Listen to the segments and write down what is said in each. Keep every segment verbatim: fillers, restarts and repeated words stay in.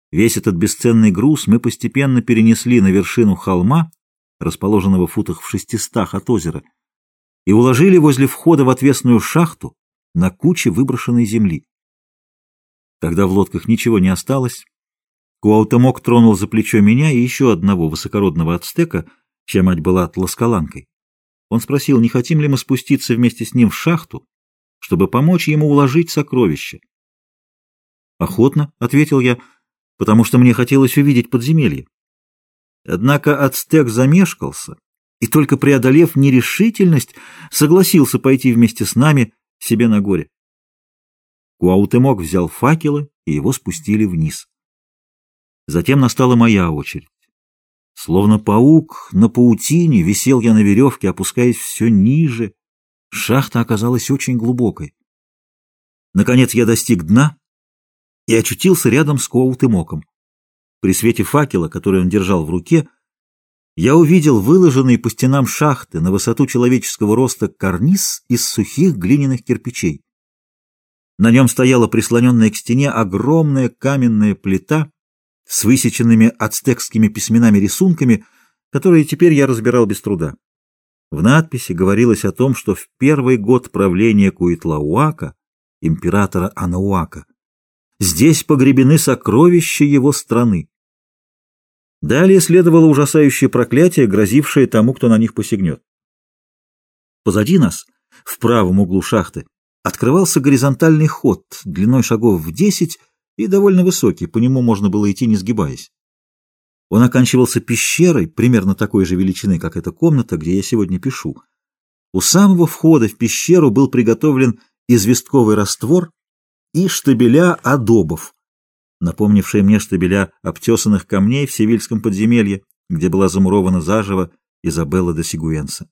Весь этот бесценный груз мы постепенно перенесли на вершину холма, расположенного в футах в шестистах от озера, и уложили возле входа в отвесную шахту на куче выброшенной земли. Когда в лодках ничего не осталось, Куаутемок тронул за плечо меня и еще одного высокородного ацтека, чья мать была тласкаланкой. Он спросил, не хотим ли мы спуститься вместе с ним в шахту, чтобы помочь ему уложить сокровища. «Охотно», — ответил я, — «потому что мне хотелось увидеть подземелье». Однако ацтек замешкался и, только преодолев нерешительность, согласился пойти вместе с нами себе на горе. Куаутемок взял факелы, и его спустили вниз. Затем настала моя очередь. Словно паук на паутине висел я на веревке, опускаясь все ниже. Шахта оказалась очень глубокой. Наконец я достиг дна и очутился рядом с Куаутемоком. При свете факела, который он держал в руке, я увидел выложенный по стенам шахты на высоту человеческого роста карниз из сухих глиняных кирпичей. На нем стояла прислоненная к стене огромная каменная плита с высеченными ацтекскими письменами-рисунками, которые теперь я разбирал без труда. В надписи говорилось о том, что в первый год правления Куитлауака, императора Анауака, здесь погребены сокровища его страны. Далее следовало ужасающее проклятие, грозившее тому, кто на них посягнет. Позади нас, в правом углу шахты, открывался горизонтальный ход длиной шагов в десять и довольно высокий, по нему можно было идти, не сгибаясь. Он оканчивался пещерой, примерно такой же величины, как эта комната, где я сегодня пишу. У самого входа в пещеру был приготовлен известковый раствор и штабеля адобов, напомнившие мне штабеля обтесанных камней в севильском подземелье, где была замурована заживо Изабелла де Сигуэнса.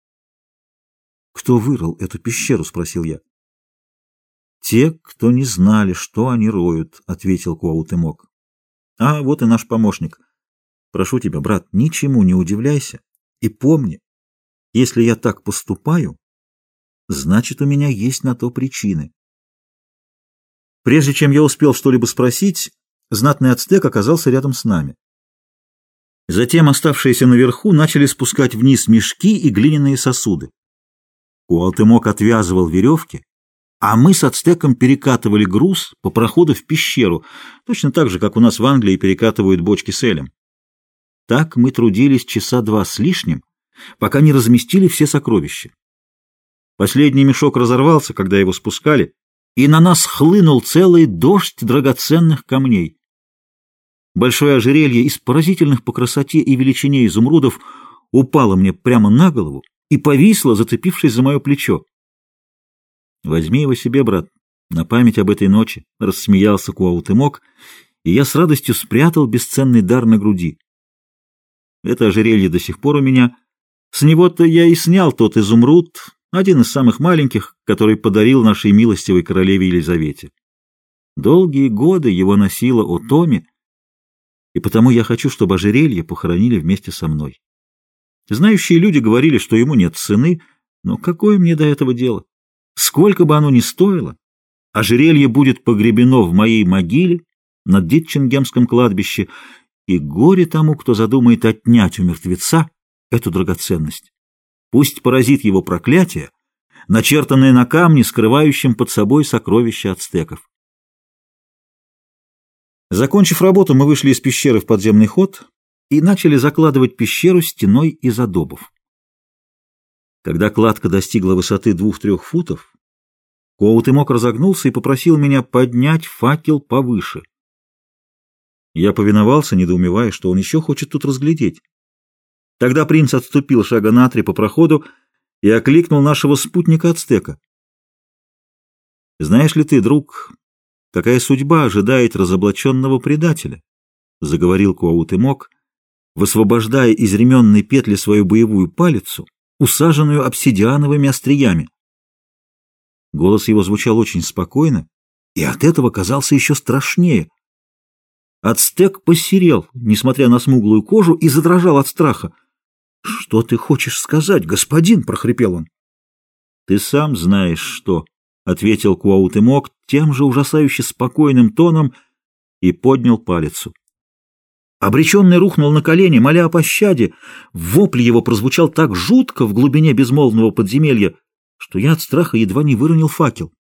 «Кто вырыл эту пещеру?» — спросил я. «Те, кто не знали, что они роют», — ответил Куаутемок. «А вот и наш помощник. Прошу тебя, брат, ничему не удивляйся и помни, если я так поступаю, значит, у меня есть на то причины». Прежде чем я успел что-либо спросить, знатный ацтек оказался рядом с нами. Затем оставшиеся наверху начали спускать вниз мешки и глиняные сосуды. Куаутемок отвязывал веревки, а мы с ацтеком перекатывали груз по проходу в пещеру, точно так же, как у нас в Англии перекатывают бочки с элем. Так мы трудились часа два с лишним, пока не разместили все сокровища. Последний мешок разорвался, когда его спускали, и на нас хлынул целый дождь драгоценных камней. Большое ожерелье из поразительных по красоте и величине изумрудов упало мне прямо на голову и повисло, зацепившись за мое плечо. «Возьми его себе, брат, на память об этой ночи», — рассмеялся Куаутемок, и я с радостью спрятал бесценный дар на груди. Это ожерелье до сих пор у меня. С него-то я и снял тот изумруд, один из самых маленьких, который подарил нашей милостивой королеве Елизавете. Долгие годы его носила Отоми, и потому я хочу, чтобы ожерелье похоронили вместе со мной. Знающие люди говорили, что ему нет цены, но какое мне до этого дело? Сколько бы оно ни стоило, ожерелье будет погребено в моей могиле на Дитчингемском кладбище, и горе тому, кто задумает отнять у мертвеца эту драгоценность. Пусть поразит его проклятие, начертанное на камне, скрывающем под собой сокровища ацтеков. Закончив работу, мы вышли из пещеры в подземный ход и начали закладывать пещеру стеной из адобов. Когда кладка достигла высоты двух-трех футов, Куаутемок разогнулся и попросил меня поднять факел повыше. Я повиновался, недоумевая, что он еще хочет тут разглядеть. Тогда принц отступил шага на три по проходу и окликнул нашего спутника-ацтека. «Знаешь ли ты, друг, какая судьба ожидает разоблаченного предателя?» — заговорил Куаутемок, высвобождая из ременной петли свою боевую палицу, усаженную обсидиановыми остриями. Голос его звучал очень спокойно и от этого казался еще страшнее. Ацтек посерел, несмотря на смуглую кожу, и задрожал от страха. «Что ты хочешь сказать, господин?» — прохрипел он. «Ты сам знаешь, что», — ответил Куаутемок тем же ужасающе спокойным тоном, и поднял палицу. Обреченный рухнул на колени, моля о пощаде. Вопль его прозвучал так жутко в глубине безмолвного подземелья, что я от страха едва не выронил факел.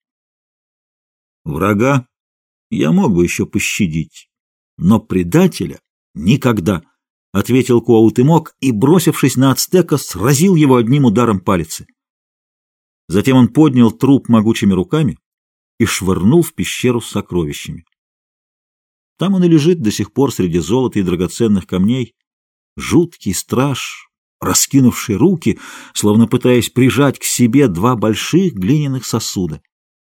Врага я мог бы еще пощадить, но предателя никогда, — ответил Куаутемок и, бросившись на ацтека, сразил его одним ударом палицы. Затем он поднял труп могучими руками и швырнул в пещеру с сокровищами. Там он и лежит до сих пор среди золота и драгоценных камней, жуткий страж, раскинувший руки, словно пытаясь прижать к себе два больших глиняных сосуда.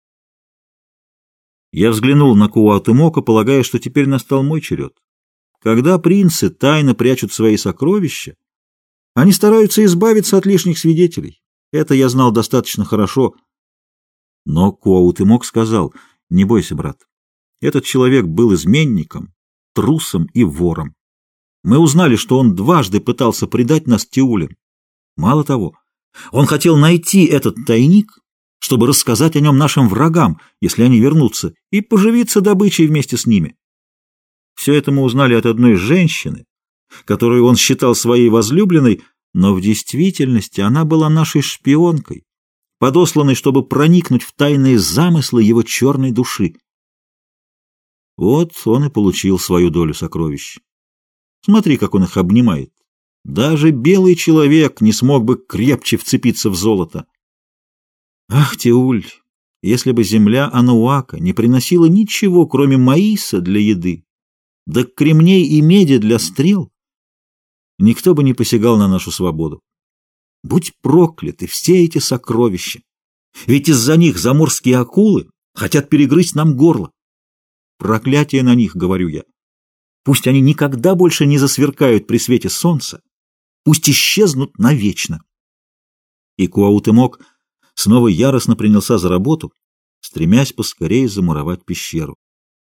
Я взглянул на Куаутемока, полагая, что теперь настал мой черед. Когда принцы тайно прячут свои сокровища, они стараются избавиться от лишних свидетелей. Это я знал достаточно хорошо. Но Куаутемок сказал: «Не бойся, брат. Этот человек был изменником, трусом и вором. Мы узнали, что он дважды пытался предать нас Тиулям. Мало того, он хотел найти этот тайник, чтобы рассказать о нем нашим врагам, если они вернутся, и поживиться добычей вместе с ними. Все это мы узнали от одной женщины, которую он считал своей возлюбленной, но в действительности она была нашей шпионкой, подосланной, чтобы проникнуть в тайные замыслы его черной души. Вот он и получил свою долю сокровищ. Смотри, как он их обнимает. Даже белый человек не смог бы крепче вцепиться в золото. Ах, Тиуль, если бы земля Анауака не приносила ничего, кроме маиса для еды, да кремней и меди для стрел, никто бы не посягал на нашу свободу. Будь прокляты все эти сокровища, ведь из-за них заморские акулы хотят перегрызть нам горло. Проклятие на них, говорю я. Пусть они никогда больше не засверкают при свете солнца, пусть исчезнут навечно. И Куаутемок снова яростно принялся за работу, стремясь поскорее замуровать пещеру.